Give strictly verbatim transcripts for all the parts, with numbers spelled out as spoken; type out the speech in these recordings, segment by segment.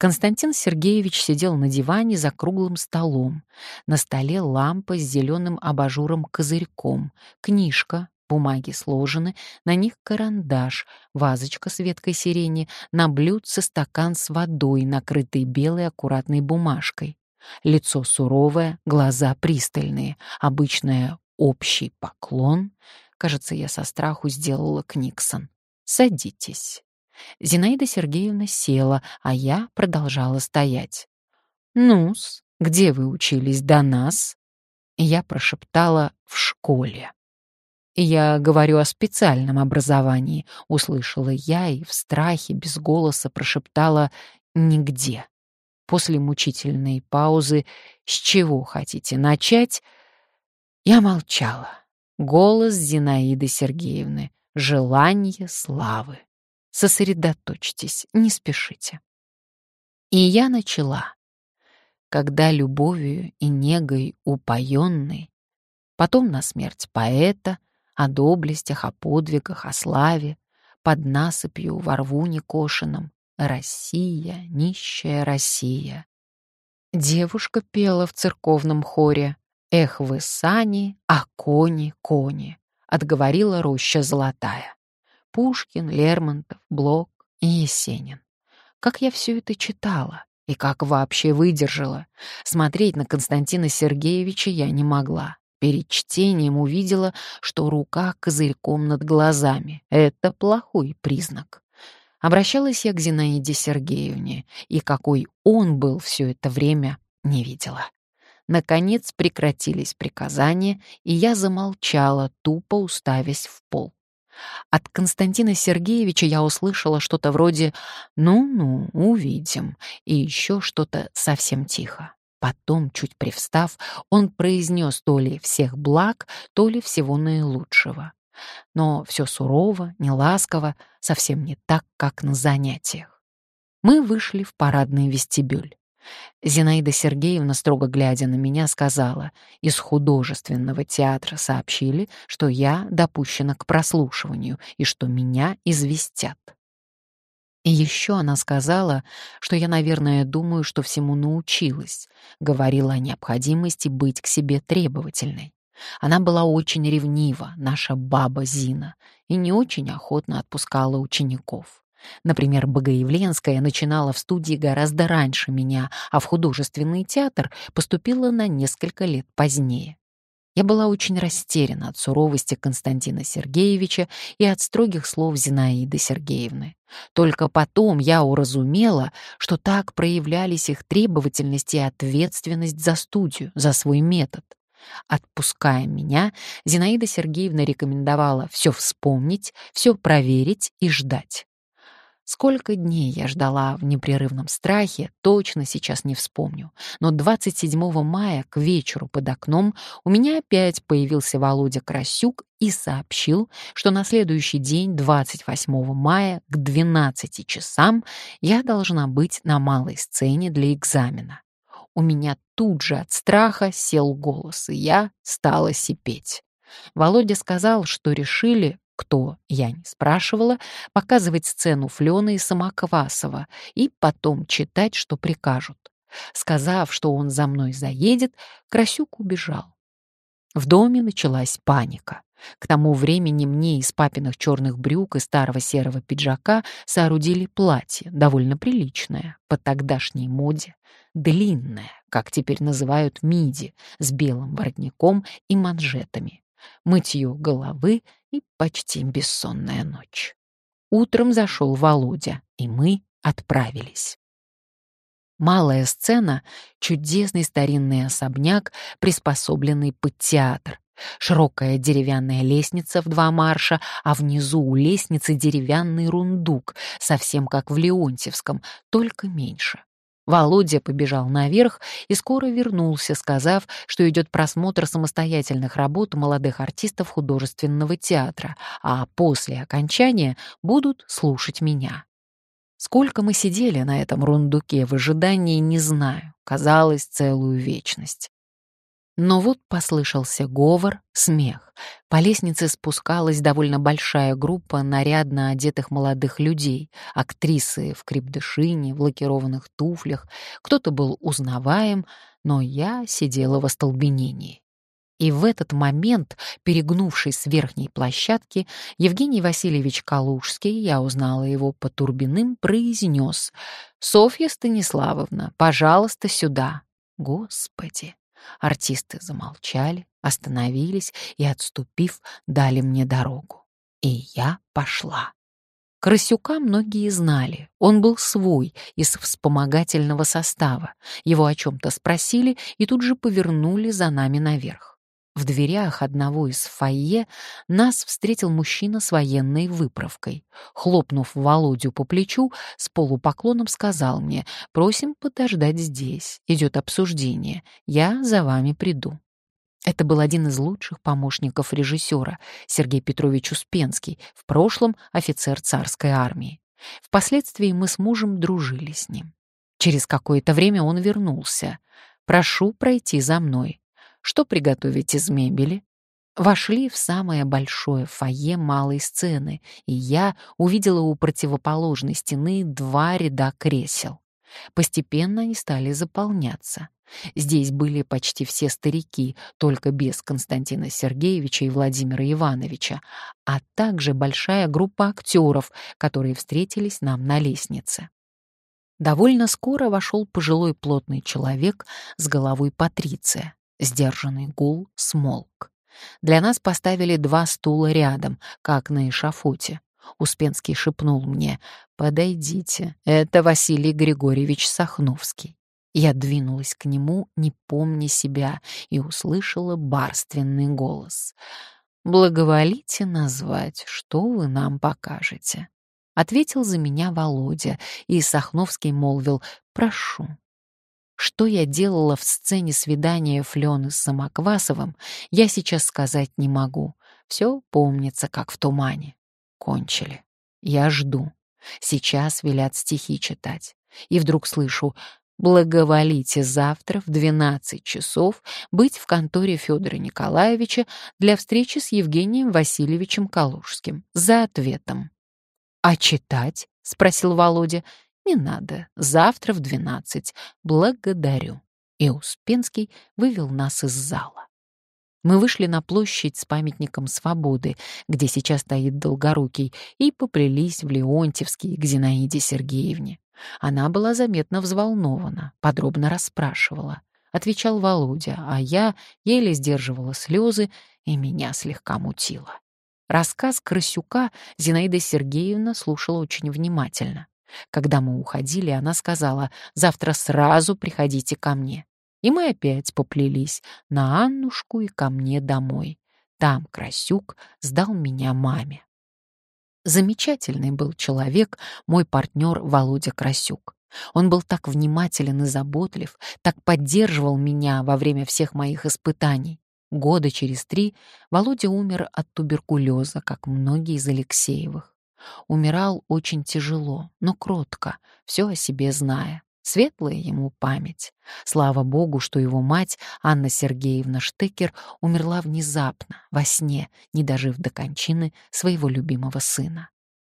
Константин Сергеевич сидел на диване за круглым столом. На столе лампа с зеленым абажуром-козырьком, книжка, бумаги сложены, на них карандаш, вазочка с веткой сирени, на блюдце стакан с водой, накрытый белой аккуратной бумажкой. Лицо суровое, глаза пристальные, обычное общий поклон. Кажется, я со страху сделала книксон. «Садитесь». Зинаида Сергеевна села, а я продолжала стоять. «Ну-с, где вы учились до нас?» Я прошептала: «В школе». «Я говорю о специальном образовании», — услышала я и в страхе без голоса прошептала: «Нигде». После мучительной паузы: «С чего хотите начать?» Я молчала. Голос Зинаиды Сергеевны. Желание славы. Сосредоточьтесь, не спешите. И я начала. Когда любовью и негой упоенный, потом на смерть поэта, о доблестях, о подвигах, о славе, под насыпью во рву некошенном, Россия, нищая Россия. Девушка пела в церковном хоре: «Эх вы, сани, а кони, кони», отговорила роща золотая. Пушкин, Лермонтов, Блок и Есенин. Как я все это читала и как вообще выдержала. Смотреть на Константина Сергеевича я не могла. Перед чтением увидела, что рука козырьком над глазами. Это плохой признак. Обращалась я к Зинаиде Сергеевне, и какой он был все это время, не видела. Наконец прекратились приказания, и я замолчала, тупо уставясь в пол. От Константина Сергеевича я услышала что-то вроде «ну-ну, увидим», и еще что-то совсем тихо. Потом, чуть привстав, он произнес то ли всех благ, то ли всего наилучшего. Но все сурово, неласково, совсем не так, как на занятиях. Мы вышли в парадный вестибюль. Зинаида Сергеевна, строго глядя на меня, сказала: «Из художественного театра сообщили, что я допущена к прослушиванию и что меня известят». И еще она сказала, что я, наверное, думаю, что всему научилась, говорила о необходимости быть к себе требовательной. Она была очень ревнива, наша баба Зина, и не очень охотно отпускала учеников. Например, Богоявленская начинала в студии гораздо раньше меня, а в художественный театр поступила на несколько лет позднее. Я была очень растеряна от суровости Константина Сергеевича и от строгих слов Зинаиды Сергеевны. Только потом я уразумела, что так проявлялись их требовательность и ответственность за студию, за свой метод. Отпуская меня, Зинаида Сергеевна рекомендовала все вспомнить, все проверить и ждать. Сколько дней я ждала в непрерывном страхе, точно сейчас не вспомню. Но двадцать седьмого мая к вечеру под окном у меня опять появился Володя Красюк и сообщил, что на следующий день, двадцать восьмого мая, к двенадцати часам я должна быть на малой сцене для экзамена. У меня тут же от страха сел голос, и я стала сипеть. Володя сказал, что решили, кто, я не спрашивала, показывать сцену Флёна и Самоквасова и потом читать, что прикажут. Сказав, что он за мной заедет, Красюк убежал. В доме началась паника. К тому времени мне из папиных черных брюк и старого серого пиджака соорудили платье, довольно приличное, по тогдашней моде, длинное, как теперь называют миди, с белым воротником и манжетами, мытье головы и почти бессонная ночь. Утром зашел Володя, и мы отправились. Малая сцена — чудесный старинный особняк, приспособленный под театр. Широкая деревянная лестница в два марша, а внизу у лестницы деревянный рундук, совсем как в Леонтьевском, только меньше. Володя побежал наверх и скоро вернулся, сказав, что идет просмотр самостоятельных работ молодых артистов художественного театра, а после окончания будут слушать меня. Сколько мы сидели на этом рундуке в ожидании, не знаю, казалось, целую вечность. Но вот послышался говор, смех. По лестнице спускалась довольно большая группа нарядно одетых молодых людей, актрисы в крепдышине, в лакированных туфлях. Кто-то был узнаваем, но я сидела в остолбенении. И в этот момент, перегнувшись с верхней площадки, Евгений Васильевич Калужский, я узнала его по Турбиным, произнес: «Софья Станиславовна, пожалуйста, сюда». Господи! Артисты замолчали, остановились и, отступив, дали мне дорогу. И я пошла. Красюка многие знали. Он был свой, из вспомогательного состава. Его о чем-то спросили и тут же повернули за нами наверх. В дверях одного из фойе нас встретил мужчина с военной выправкой. Хлопнув Володю по плечу, с полупоклоном сказал мне: «Просим подождать здесь. Идет обсуждение. Я за вами приду». Это был один из лучших помощников режиссера, Сергей Петрович Успенский, в прошлом офицер царской армии. Впоследствии мы с мужем дружили с ним. Через какое-то время он вернулся. «Прошу пройти за мной. Что приготовить из мебели?» Вошли в самое большое фойе малой сцены, и я увидела у противоположной стены два ряда кресел. Постепенно они стали заполняться. Здесь были почти все старики, только без Константина Сергеевича и Владимира Ивановича, а также большая группа актеров, которые встретились нам на лестнице. Довольно скоро вошел пожилой плотный человек с головой патриция. Сдержанный гул смолк. Для нас поставили два стула рядом, как на эшафоте. Успенский шепнул мне: «Подойдите, это Василий Григорьевич Сахновский». Я двинулась к нему, не помня себя, и услышала барственный голос: «Благоволите назвать, что вы нам покажете». Ответил за меня Володя, и Сахновский молвил: «Прошу». Что я делала в сцене свидания Флёны с Самоквасовым, я сейчас сказать не могу. Все помнится, как в тумане. Кончили. Я жду. Сейчас велят стихи читать. И вдруг слышу: «Благоволите завтра в двенадцать часов быть в конторе Федора Николаевича для встречи с Евгением Васильевичем Калужским за ответом». «А читать?» — спросил Володя. «Не надо. Завтра в двенадцать. Благодарю». И Успенский вывел нас из зала. Мы вышли на площадь с памятником Свободы, где сейчас стоит Долгорукий, и поплелись в Леонтьевский к Зинаиде Сергеевне. Она была заметно взволнована, подробно расспрашивала. Отвечал Володя, а я еле сдерживала слезы, и меня слегка мутило. Рассказ Красюка Зинаида Сергеевна слушала очень внимательно. Когда мы уходили, она сказала: «Завтра сразу приходите ко мне». И мы опять поплелись на Аннушку и ко мне домой. Там Красюк сдал меня маме. Замечательный был человек мой партнер Володя Красюк. Он был так внимателен и заботлив, так поддерживал меня во время всех моих испытаний. Года через три Володя умер от туберкулеза, как многие из Алексеевых. Умирал очень тяжело, но кротко, все о себе зная. Светлая ему память. Слава Богу, что его мать, Анна Сергеевна Штекер, умерла внезапно, во сне, не дожив до кончины своего любимого сына.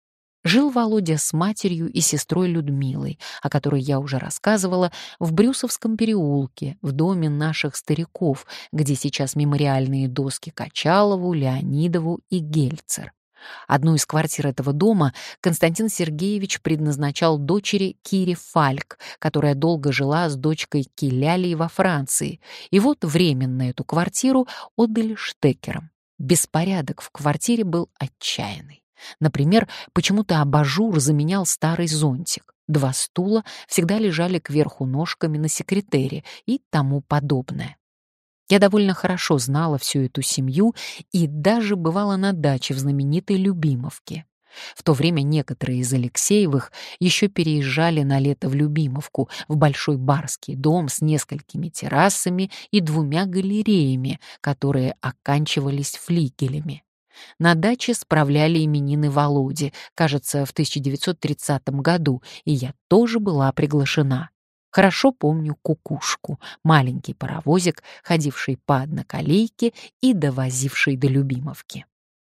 Жил Володя с матерью и сестрой Людмилой, о которой я уже рассказывала, в Брюсовском переулке, в доме наших стариков, где сейчас мемориальные доски Качалову, Леонидову и Гельцер. Одну из квартир этого дома Константин Сергеевич предназначал дочери Кире Фальк, которая долго жила с дочкой Килялей во Франции, и вот временно эту квартиру отдали Штекерам. Беспорядок в квартире был отчаянный. Например, почему-то абажур заменял старый зонтик, два стула всегда лежали кверху ножками на секретере и тому подобное. Я довольно хорошо знала всю эту семью и даже бывала на даче в знаменитой Любимовке. В то время некоторые из Алексеевых еще переезжали на лето в Любимовку, в большой барский дом с несколькими террасами и двумя галереями, которые оканчивались флигелями. На даче справляли именины Володи, кажется, в тысяча девятьсот тридцатом году, и я тоже была приглашена. Хорошо помню кукушку, маленький паровозик, ходивший по одноколейке и довозивший до Любимовки.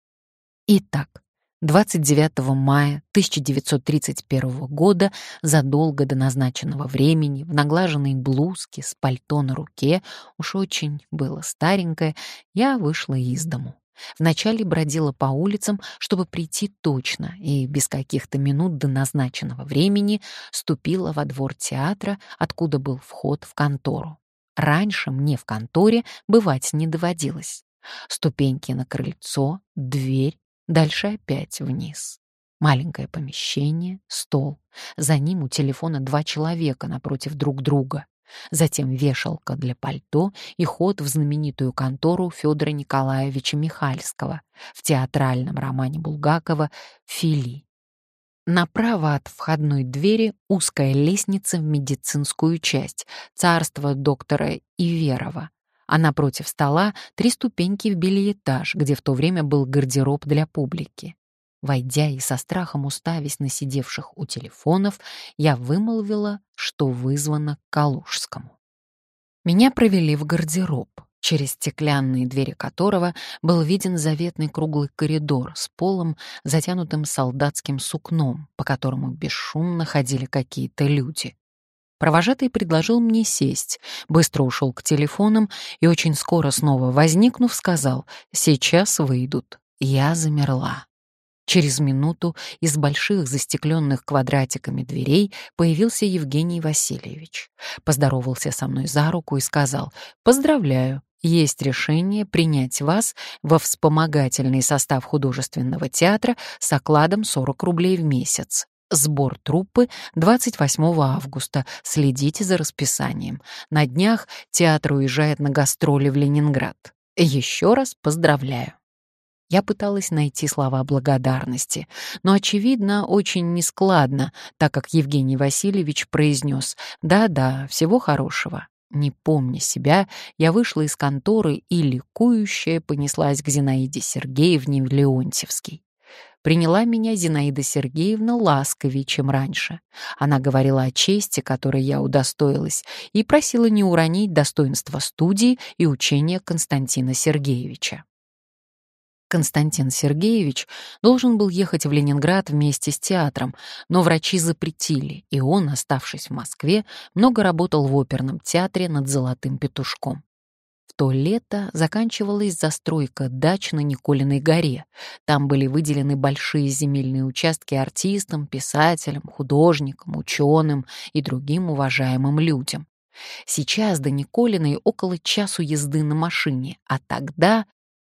Итак, двадцать девятого мая тысяча девятьсот тридцать первого года, задолго до назначенного времени, в наглаженной блузке с пальто на руке, уж очень было старенькое, я вышла из дому. Вначале бродила по улицам, чтобы прийти точно, и без каких-то минут до назначенного времени ступила во двор театра, откуда был вход в контору. Раньше мне в конторе бывать не доводилось. Ступеньки на крыльцо, дверь, дальше опять вниз. Маленькое помещение, стол. За ним у телефона два человека напротив друг друга. Затем вешалка для пальто и ход в знаменитую контору Федора Николаевича Михальского в театральном романе Булгакова «Фили». Направо от входной двери узкая лестница в медицинскую часть, царство доктора Иверова, а напротив стола три ступеньки в бельэтаж, где в то время был гардероб для публики. Войдя и со страхом уставясь на сидевших у телефонов, я вымолвила, что вызвано к Калужскому. Меня провели в гардероб, через стеклянные двери которого был виден заветный круглый коридор с полом, затянутым солдатским сукном, по которому бесшумно ходили какие-то люди. Провожатый предложил мне сесть, быстро ушел к телефонам и очень скоро снова возникнув, сказал: «Сейчас выйдут». Я замерла. Через минуту из больших застекленных квадратиками дверей появился Евгений Васильевич. Поздоровался со мной за руку и сказал: «Поздравляю, есть решение принять вас во вспомогательный состав художественного театра с окладом сорок рублей в месяц. Сбор труппы двадцать восьмого августа. Следите за расписанием. На днях театр уезжает на гастроли в Ленинград. Еще раз поздравляю». Я пыталась найти слова благодарности, но, очевидно, очень нескладно, так как Евгений Васильевич произнес: «Да-да, всего хорошего». Не помня себя, я вышла из конторы и, ликующая, понеслась к Зинаиде Сергеевне Леонтьевской. Приняла меня Зинаида Сергеевна ласковее, чем раньше. Она говорила о чести, которой я удостоилась, и просила не уронить достоинства студии и учения Константина Сергеевича. Константин Сергеевич должен был ехать в Ленинград вместе с театром, но врачи запретили, и он, оставшись в Москве, много работал в оперном театре над «Золотым петушком». В то лето заканчивалась застройка дач на Николиной горе. Там были выделены большие земельные участки артистам, писателям, художникам, ученым и другим уважаемым людям. Сейчас до Николиной около часу езды на машине, а тогда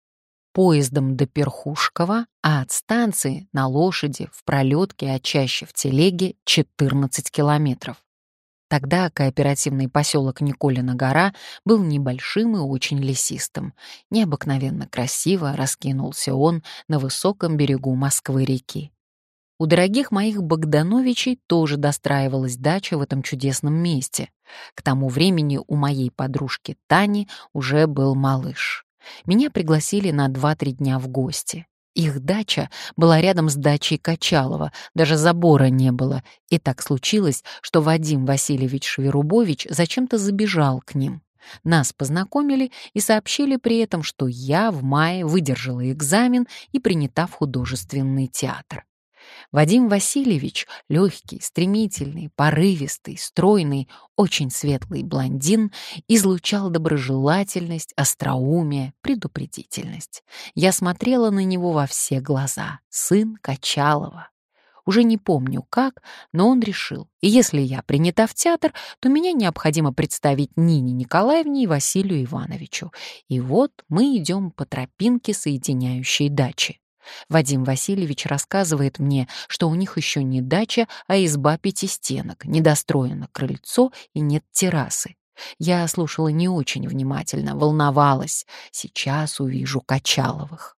поездом до Перхушкова, а от станции на лошади, в пролетке, а чаще в телеге четырнадцать километров. Тогда кооперативный поселок Николина гора был небольшим и очень лесистым. Необыкновенно красиво раскинулся он на высоком берегу Москвы-реки. У дорогих моих Богдановичей тоже достраивалась дача в этом чудесном месте. К тому времени у моей подружки Тани уже был малыш. Меня пригласили на два-три дня в гости. Их дача была рядом с дачей Качалова, даже забора не было, и так случилось, что Вадим Васильевич Шверубович зачем-то забежал к ним. Нас познакомили и сообщили при этом, что я в мае выдержала экзамен и принята в художественный театр. Вадим Васильевич — легкий, стремительный, порывистый, стройный, очень светлый блондин, излучал доброжелательность, остроумие, предупредительность. Я смотрела на него во все глаза. Сын Качалова. Уже не помню как, но он решил, и если я принята в театр, то меня необходимо представить Нине Николаевне и Василию Ивановичу. И вот мы идем по тропинке, соединяющей дачи. Вадим Васильевич рассказывает мне, что у них еще не дача, а изба пятистенок, недостроено крыльцо и нет террасы. Я слушала не очень внимательно, волновалась. Сейчас увижу Качаловых.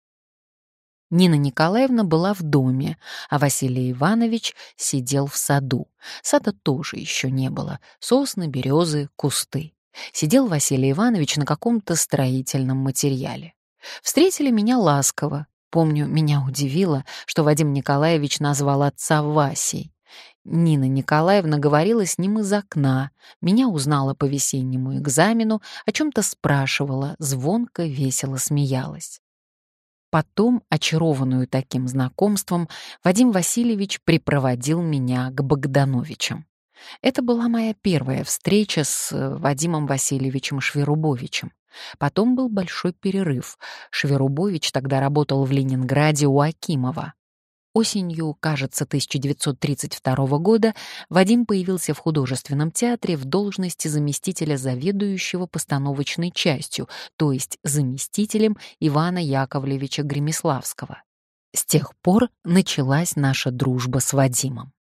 Нина Николаевна была в доме, а Василий Иванович сидел в саду. Сада тоже еще не было. Сосны, березы, кусты. Сидел Василий Иванович на каком-то строительном материале. Встретили меня ласково. Помню, меня удивило, что Вадим Николаевич назвал отца Васей. Нина Николаевна говорила с ним из окна, меня узнала по весеннему экзамену, о чем-то спрашивала, звонко, весело смеялась. Потом, очарованную таким знакомством, Вадим Васильевич припроводил меня к Богдановичам. Это была моя первая встреча с э, Вадимом Васильевичем Шверубовичем. Потом был большой перерыв. Шверубович тогда работал в Ленинграде у Акимова. Осенью, кажется, тысяча девятьсот тридцать второго года Вадим появился в художественном театре в должности заместителя заведующего постановочной частью, то есть заместителем Ивана Яковлевича Гремиславского. С тех пор началась наша дружба с Вадимом.